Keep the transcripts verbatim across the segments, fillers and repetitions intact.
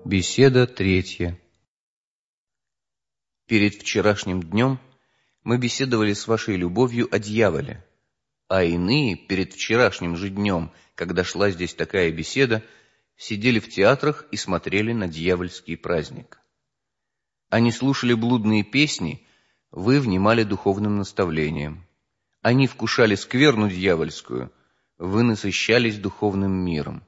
Беседа третья. Перед вчерашним днем мы беседовали с вашей любовью о дьяволе, а иные перед вчерашним же днем, когда шла здесь такая беседа, сидели в театрах и смотрели на дьявольский праздник. Они слушали блудные песни, вы внимали духовным наставлениям. Они вкушали скверну дьявольскую, вы насыщались духовным миром.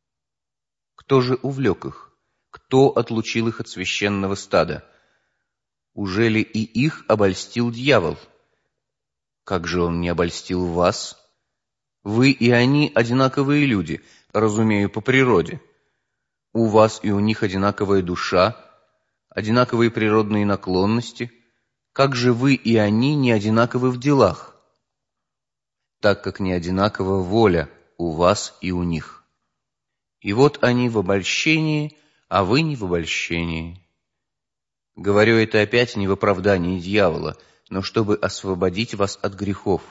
Кто же увлек их? Кто отлучил их от священного стада? Уже ли и их обольстил дьявол? Как же он не обольстил вас? Вы и они одинаковые люди, разумею, по природе. У вас и у них одинаковая душа, одинаковые природные наклонности. Как же вы и они не одинаковы в делах? Так как не одинакова воля у вас и у них. И вот они в обольщении, а вы не в обольщении. Говорю это опять не в оправдании дьявола, но чтобы освободить вас от грехов.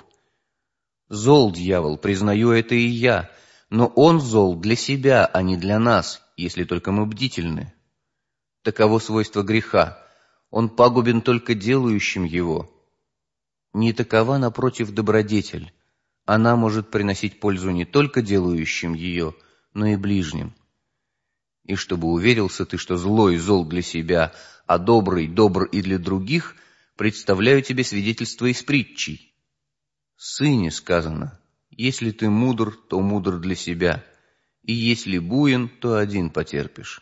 Зол дьявол, признаю это и я, но он зол для себя, а не для нас, если только мы бдительны. Таково свойство греха. Он пагубен только делающим его. Не такова, напротив, добродетель. Она может приносить пользу не только делающим ее, но и ближним. И чтобы уверился ты, что злой зол для себя, а добрый добр и для других, представляю тебе свидетельство из притчей. Сыне сказано: если ты мудр, то мудр для себя, и если буин, то один потерпишь.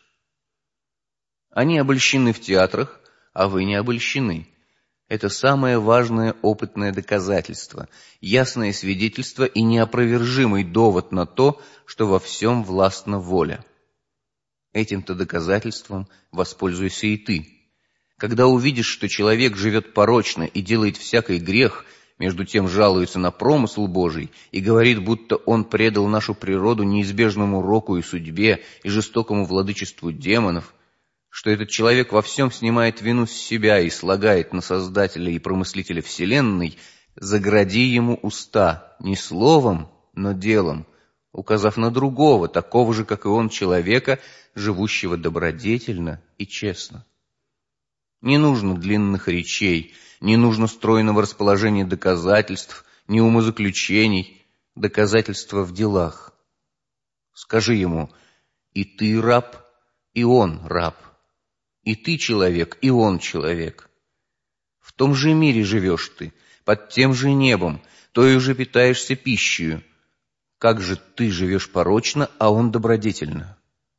Они обольщены в театрах, а вы не обольщены. Это самое важное опытное доказательство, ясное свидетельство и неопровержимый довод на то, что во всем властна воля. Этим-то доказательством воспользуйся и ты. Когда увидишь, что человек живет порочно и делает всякий грех, между тем жалуется на промысл Божий и говорит, будто он предал нашу природу неизбежному року и судьбе и жестокому владычеству демонов, что этот человек во всем снимает вину с себя и слагает на Создателя и Промыслителя Вселенной, загради ему уста не словом, но делом, указав на другого, такого же, как и он, человека, живущего добродетельно и честно. Не нужно длинных речей, не нужно стройного расположения доказательств, ни умозаключений, доказательства в делах. Скажи ему: и ты раб, и он раб, и ты человек, и он человек. В том же мире живешь ты, под тем же небом, той же питаешься пищею. Как же ты живешь порочно, а он добродетельно?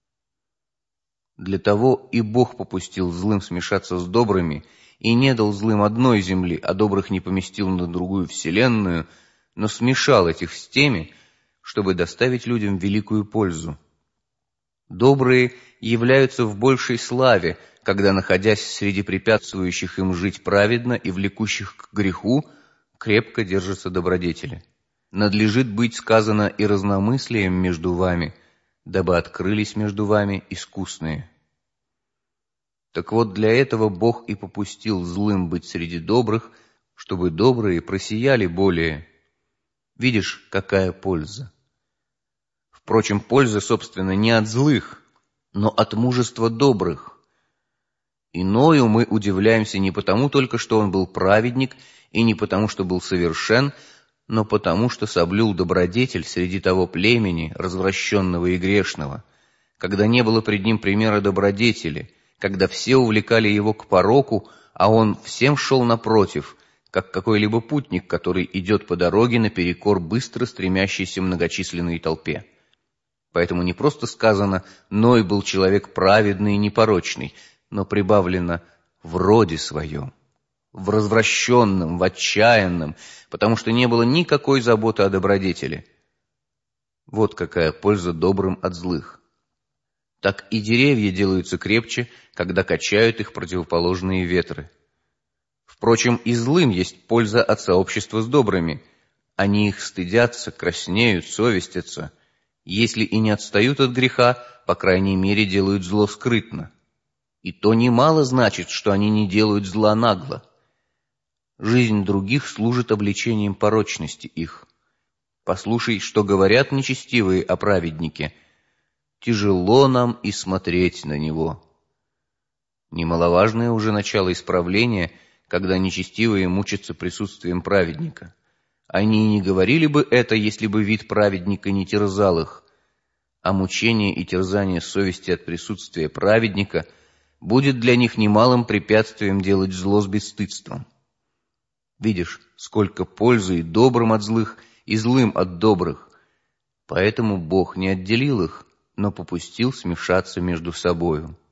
Для того и Бог попустил злым смешаться с добрыми, и не дал злым одной земли, а добрых не поместил на другую вселенную, но смешал этих с теми, чтобы доставить людям великую пользу. Добрые являются в большей славе, когда, находясь среди препятствующих им жить праведно и влекущих к греху, крепко держатся добродетели. Надлежит быть сказано и разномыслием между вами, дабы открылись между вами искусные. Так вот, для этого Бог и попустил злым быть среди добрых, чтобы добрые просияли более. Видишь, какая польза? Впрочем, польза, собственно, не от злых, но от мужества добрых. Иною мы удивляемся не потому только, что он был праведник, и не потому, что был совершен, но потому, что соблюл добродетель среди того племени, развращенного и грешного, когда не было пред ним примера добродетели, когда все увлекали его к пороку, а он всем шел напротив, как какой-либо путник, который идет по дороге наперекор быстро стремящейся многочисленной толпе. Поэтому не просто сказано «Ной был человек праведный и непорочный», но прибавлено «в роде своем», в развращенном, в отчаянном, потому что не было никакой заботы о добродетели. Вот какая польза добрым от злых. Так и деревья делаются крепче, когда качают их противоположные ветры. Впрочем, и злым есть польза от сообщества с добрыми. Они их стыдятся, краснеют, совестятся. Если и не отстают от греха, по крайней мере, делают зло скрытно. И то немало значит, что они не делают зла нагло. Жизнь других служит обличением порочности их. Послушай, что говорят нечестивые о праведнике. тяжело нам и смотреть на него». Немаловажное уже начало исправления, когда нечестивые мучатся присутствием праведника. Они и не говорили бы это, если бы вид праведника не терзал их, а мучение и терзание совести от присутствия праведника будет для них немалым препятствием делать зло с бесстыдством. Видишь, сколько пользы и добрым от злых, и злым от добрых. Поэтому Бог не отделил их, но попустил смешаться между собою.